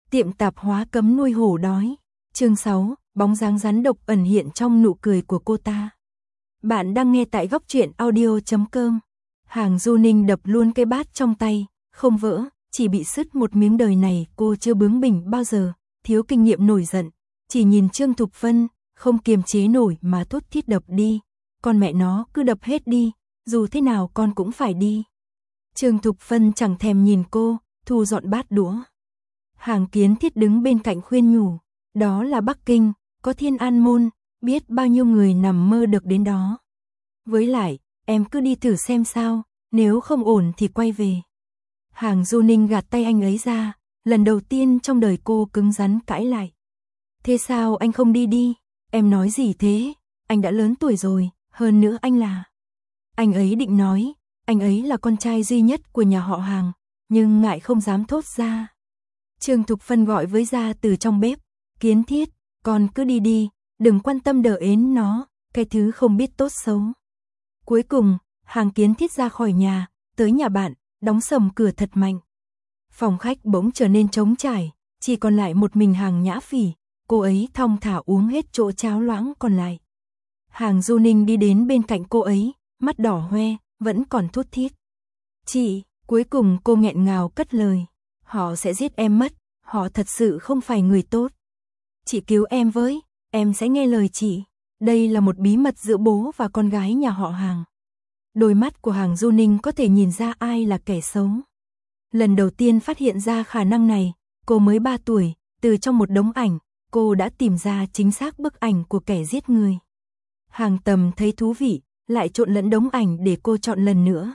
Tiệm tạp hóa cấm nuôi hổ đói. Chương 6, bóng dáng rắn độc ẩn hiện trong nụ cười của cô ta. Bạn đang nghe tại góc truyện audio.com. Hàng Du Ninh đập luôn cái bát trong tay, không vỡ, chỉ bị sứt một miếng. Đời này cô chưa bướng bỉnh bao giờ, thiếu kinh nghiệm nổi giận, chỉ nhìn Trương Thục Vân, không kiềm chế nổi mà thốt thít đập đi. Con mẹ nó cứ đập hết đi, dù thế nào con cũng phải đi. Trương Thục Vân chẳng thèm nhìn cô, thu dọn bát đũa. Hàng Kiến Thiết đứng bên cạnh khuyên nhủ, đó là Bắc Kinh, có Thiên An Môn, biết bao nhiêu người nằm mơ được đến đó. Với lại, em cứ đi thử xem sao, nếu không ổn thì quay về. Hàng Du Ninh gạt tay anh ấy ra, lần đầu tiên trong đời cô cứng rắn cãi lại. Thế sao anh không đi đi, em nói gì thế, anh đã lớn tuổi rồi, hơn nữa anh là... Anh ấy định nói, anh ấy là con trai duy nhất của nhà họ Hàng, nhưng ngại không dám thốt ra. Trương Thục Vân gọi với ra từ trong bếp, Kiến Thiết, con cứ đi đi, đừng quan tâm đờ ến nó, cái thứ không biết tốt xấu. Cuối cùng, Hàng Kiến Thiết ra khỏi nhà, tới nhà bạn, đóng sầm cửa thật mạnh. Phòng khách bỗng trở nên trống trải, chỉ còn lại một mình Hàng Nhã Phỉ, cô ấy thong thả uống hết chỗ cháo loãng còn lại. Hàng Du Ninh đi đến bên cạnh cô ấy, mắt đỏ hoe, vẫn còn thút thít. Chị, cuối cùng cô nghẹn ngào cất lời, họ sẽ giết em mất, họ thật sự không phải người tốt. Chị cứu em với, em sẽ nghe lời chị. Đây là một bí mật giữa bố và con gái nhà họ Hàng. Đôi mắt của Hàng Du Ninh có thể nhìn ra ai là kẻ xấu. Lần đầu tiên phát hiện ra khả năng này, cô mới 3 tuổi, từ trong một đống ảnh, cô đã tìm ra chính xác bức ảnh của kẻ giết người. Hàng Tầm thấy thú vị, lại trộn lẫn đống ảnh để cô chọn lần nữa.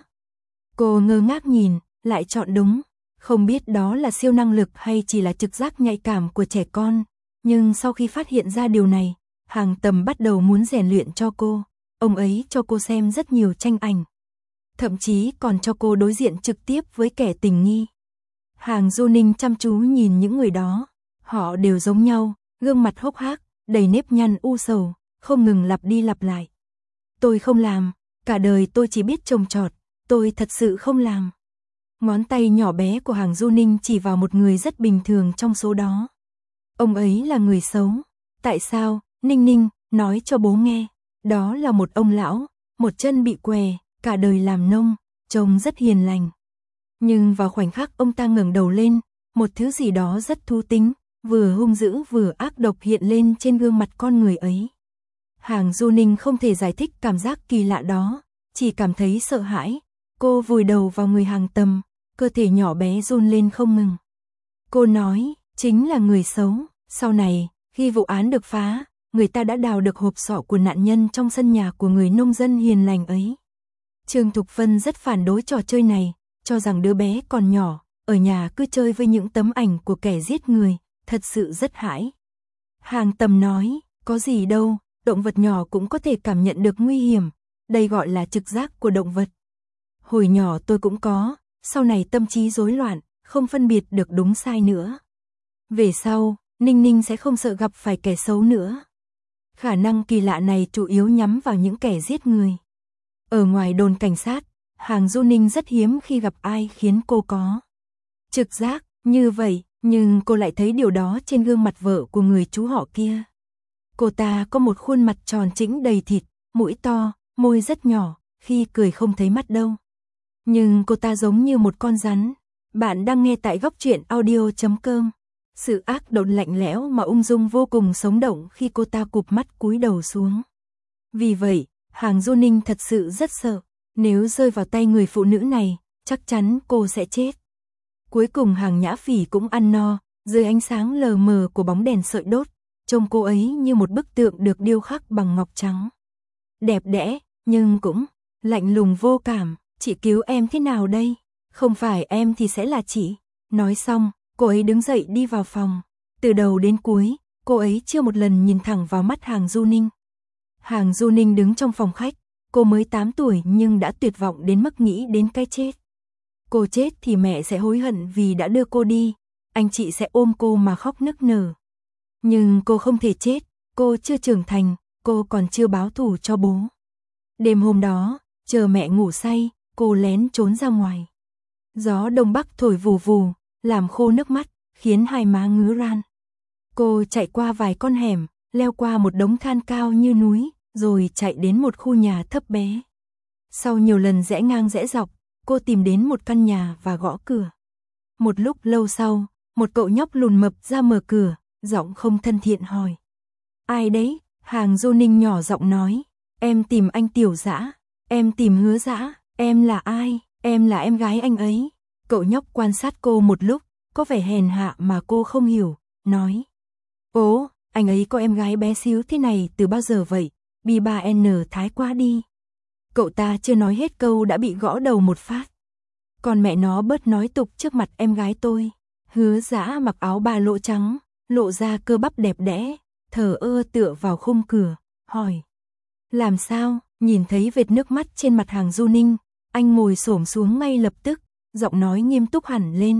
Cô ngơ ngác nhìn, lại chọn đúng, không biết đó là siêu năng lực hay chỉ là trực giác nhạy cảm của trẻ con, nhưng sau khi phát hiện ra điều này, Hàng Tầm bắt đầu muốn rèn luyện cho cô, ông ấy cho cô xem rất nhiều tranh ảnh, thậm chí còn cho cô đối diện trực tiếp với kẻ tình nghi. Hàng Du Ninh chăm chú nhìn những người đó, họ đều giống nhau, gương mặt hốc hác, đầy nếp nhăn u sầu, không ngừng lặp đi lặp lại. Tôi không làm, cả đời tôi chỉ biết trồng trọt, tôi thật sự không làm. Ngón tay nhỏ bé của Hàng Du Ninh chỉ vào một người rất bình thường trong số đó. Ông ấy là người xấu. Tại sao? Ninh Ninh, nói cho bố nghe. Đó là một ông lão, một chân bị què, cả đời làm nông, trông rất hiền lành. Nhưng vào khoảnh khắc ông ta ngẩng đầu lên, một thứ gì đó rất thú tính, vừa hung dữ vừa ác độc hiện lên trên gương mặt con người ấy. Hàng Du Ninh không thể giải thích cảm giác kỳ lạ đó, chỉ cảm thấy sợ hãi. Cô vùi đầu vào người Hàng Tầm, cơ thể nhỏ bé run lên không ngừng. Cô nói, chính là người xấu. Sau này, khi vụ án được phá, người ta đã đào được hộp sọ của nạn nhân trong sân nhà của người nông dân hiền lành ấy. Trương Thục Vân rất phản đối trò chơi này, cho rằng đứa bé còn nhỏ, ở nhà cứ chơi với những tấm ảnh của kẻ giết người, thật sự rất hãi. Hàng Tầm nói, có gì đâu, động vật nhỏ cũng có thể cảm nhận được nguy hiểm, đây gọi là trực giác của động vật. Hồi nhỏ tôi cũng có, sau này tâm trí rối loạn, không phân biệt được đúng sai nữa. Về sau, Ninh Ninh sẽ không sợ gặp phải kẻ xấu nữa. Khả năng kỳ lạ này chủ yếu nhắm vào những kẻ giết người. Ở ngoài đồn cảnh sát, Hàng Du Ninh rất hiếm khi gặp ai khiến cô có trực giác như vậy, nhưng cô lại thấy điều đó trên gương mặt vợ của người chú họ kia. Cô ta có một khuôn mặt tròn trĩnh đầy thịt, mũi to, môi rất nhỏ, khi cười không thấy mắt đâu. Nhưng cô ta giống như một con rắn. Bạn đang nghe tại góc truyện audio.com. Sự ác độc lạnh lẽo mà ung dung vô cùng sống động khi cô ta cụp mắt cúi đầu xuống. Vì vậy, Hàng Du Ninh thật sự rất sợ. Nếu rơi vào tay người phụ nữ này, chắc chắn cô sẽ chết. Cuối cùng Hàng Nhã Phỉ cũng ăn no, dưới ánh sáng lờ mờ của bóng đèn sợi đốt, trông cô ấy như một bức tượng được điêu khắc bằng ngọc trắng. Đẹp đẽ, nhưng cũng lạnh lùng vô cảm. Chị cứu em thế nào đây? Không phải em thì sẽ là chị. Nói xong, cô ấy đứng dậy đi vào phòng. Từ đầu đến cuối, cô ấy chưa một lần nhìn thẳng vào mắt Hàng Du Ninh. Hàng Du Ninh đứng trong phòng khách, cô mới 8 tuổi nhưng đã tuyệt vọng đến mức nghĩ đến cái chết. Cô chết thì mẹ sẽ hối hận vì đã đưa cô đi, anh chị sẽ ôm cô mà khóc nức nở. Nhưng cô không thể chết, cô chưa trưởng thành, cô còn chưa báo thù cho bố. Đêm hôm đó, chờ mẹ ngủ say, cô lén trốn ra ngoài. Gió đông bắc thổi vù vù, làm khô nước mắt, khiến hai má ngứa ran. Cô chạy qua vài con hẻm, leo qua một đống than cao như núi, rồi chạy đến một khu nhà thấp bé. Sau nhiều lần rẽ ngang rẽ dọc, cô tìm đến một căn nhà và gõ cửa. Một lúc lâu sau, một cậu nhóc lùn mập ra mở cửa, giọng không thân thiện hỏi. Ai đấy? Hàng Du Ninh nhỏ giọng nói. Em tìm anh Tiểu Dã, em tìm Hứa Dã. Em là ai? Em là em gái anh ấy. Cậu nhóc quan sát cô một lúc, có vẻ hèn hạ mà cô không hiểu, nói. Ố, anh ấy có em gái bé xíu thế này từ bao giờ vậy? B3N thái quá đi. Cậu ta chưa nói hết câu đã bị gõ đầu một phát. Còn mẹ nó bớt nói tục trước mặt em gái tôi. Hứa Dã mặc áo ba lỗ trắng, lộ ra cơ bắp đẹp đẽ, thờ ơ tựa vào khung cửa, hỏi. Làm sao? Nhìn thấy vệt nước mắt trên mặt Hàng Du Ninh, anh ngồi xổm xuống ngay lập tức, giọng nói nghiêm túc hẳn lên.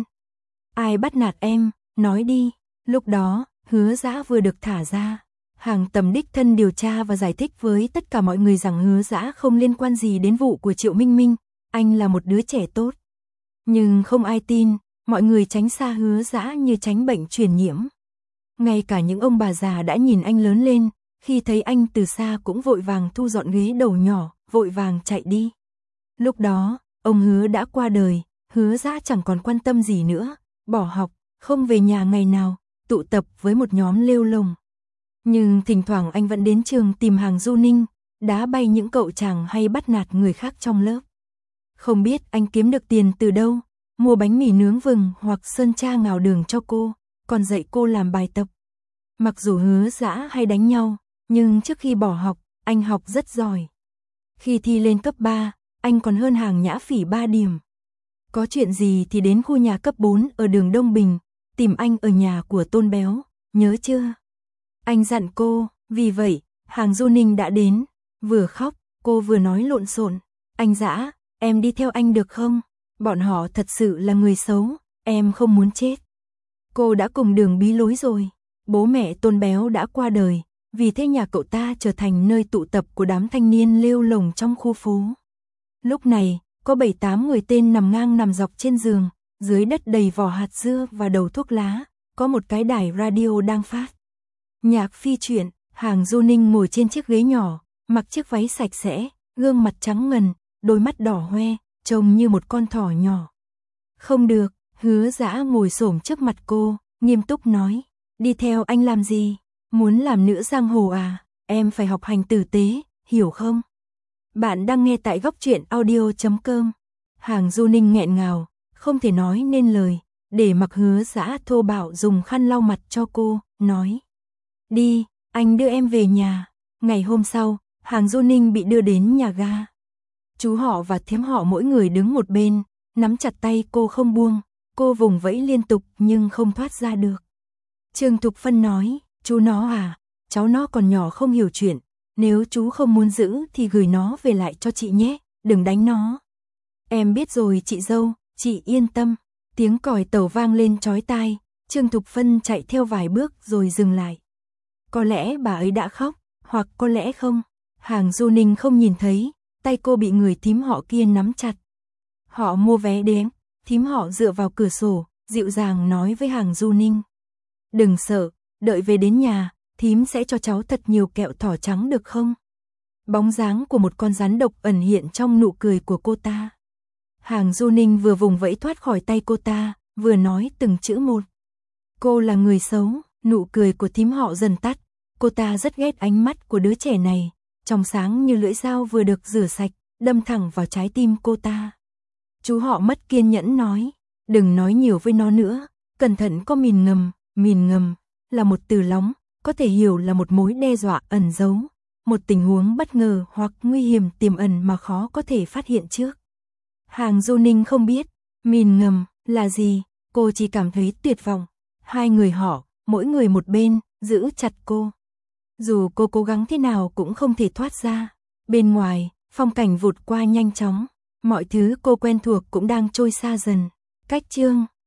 Ai bắt nạt em? Nói đi. Lúc đó, Hứa Dã vừa được thả ra. Hàng Tầm đích thân điều tra và giải thích với tất cả mọi người rằng Hứa Dã không liên quan gì đến vụ của Triệu Minh Minh, anh là một đứa trẻ tốt. Nhưng không ai tin, mọi người tránh xa Hứa Dã như tránh bệnh truyền nhiễm. Ngay cả những ông bà già đã nhìn anh lớn lên, khi thấy anh từ xa cũng vội vàng thu dọn ghế đầu nhỏ, vội vàng chạy đi. Lúc đó, ông Hứa đã qua đời, Hứa Dã chẳng còn quan tâm gì nữa, bỏ học, không về nhà ngày nào, tụ tập với một nhóm lêu lồng. Nhưng thỉnh thoảng anh vẫn đến trường tìm Hàng Du Ninh, đá bay những cậu chàng hay bắt nạt người khác trong lớp. Không biết anh kiếm được tiền từ đâu, mua bánh mì nướng vừng hoặc sơn tra ngào đường cho cô, còn dạy cô làm bài tập. Mặc dù Hứa Dã hay đánh nhau, nhưng trước khi bỏ học, anh học rất giỏi. Khi thi lên cấp 3, anh còn hơn Hàng Nhã Phỉ 3 điểm. Có chuyện gì thì đến khu nhà cấp 4 ở đường Đông Bình, tìm anh ở nhà của Tôn Béo, nhớ chưa? Anh dặn cô, vì vậy, Hàng Du Ninh đã đến, vừa khóc, cô vừa nói lộn xộn. Anh Dã, em đi theo anh được không? Bọn họ thật sự là người xấu, em không muốn chết. Cô đã cùng đường bí lối rồi, bố mẹ Tôn Béo đã qua đời, vì thế nhà cậu ta trở thành nơi tụ tập của đám thanh niên lêu lồng trong khu phố. Lúc này, có 7-8 người tên nằm ngang nằm dọc trên giường, dưới đất đầy vỏ hạt dưa và đầu thuốc lá, có một cái đài radio đang phát. Nhạc phi truyện, Hàng Du Ninh ngồi trên chiếc ghế nhỏ, mặc chiếc váy sạch sẽ, gương mặt trắng ngần, đôi mắt đỏ hoe, trông như một con thỏ nhỏ. Không được, Hứa Dã ngồi xổm trước mặt cô, nghiêm túc nói, đi theo anh làm gì? Muốn làm nữ giang hồ à? Em phải học hành tử tế, hiểu không? Bạn đang nghe tại góc truyện audio.com. Hàng Du Ninh nghẹn ngào, không thể nói nên lời, để mặc Hứa Dã thô bạo dùng khăn lau mặt cho cô, nói. Đi, anh đưa em về nhà. Ngày hôm sau, Hàng Du Ninh bị đưa đến nhà ga. Chú họ và thím họ mỗi người đứng một bên, nắm chặt tay cô không buông, cô vùng vẫy liên tục nhưng không thoát ra được. Trương Thục Phân nói, chú nó à, cháu nó còn nhỏ không hiểu chuyện, nếu chú không muốn giữ thì gửi nó về lại cho chị nhé, đừng đánh nó. Em biết rồi chị dâu, chị yên tâm. Tiếng còi tàu vang lên chói tai, Trương Thục Phân chạy theo vài bước rồi dừng lại. Có lẽ bà ấy đã khóc, hoặc có lẽ không. Hàng Du Ninh không nhìn thấy, tay cô bị người thím họ kia nắm chặt. Họ mua vé đến, thím họ dựa vào cửa sổ, dịu dàng nói với Hàng Du Ninh. Đừng sợ, đợi về đến nhà, thím sẽ cho cháu thật nhiều kẹo thỏ trắng được không? Bóng dáng của một con rắn độc ẩn hiện trong nụ cười của cô ta. Hàng Du Ninh vừa vùng vẫy thoát khỏi tay cô ta, vừa nói từng chữ một. Cô là người xấu, nụ cười của thím họ dần tắt. Cô ta rất ghét ánh mắt của đứa trẻ này, trong sáng như lưỡi dao vừa được rửa sạch, đâm thẳng vào trái tim cô ta. Chú họ mất kiên nhẫn nói, đừng nói nhiều với nó nữa, cẩn thận có mìn ngầm là một từ lóng, có thể hiểu là một mối đe dọa ẩn giấu, một tình huống bất ngờ hoặc nguy hiểm tiềm ẩn mà khó có thể phát hiện trước. Hàng Du Ninh không biết, mìn ngầm là gì, cô chỉ cảm thấy tuyệt vọng. Hai người họ, mỗi người một bên, giữ chặt cô. Dù cô cố gắng thế nào cũng không thể thoát ra. Bên ngoài, phong cảnh vụt qua nhanh chóng, mọi thứ cô quen thuộc cũng đang trôi xa dần. Cách chương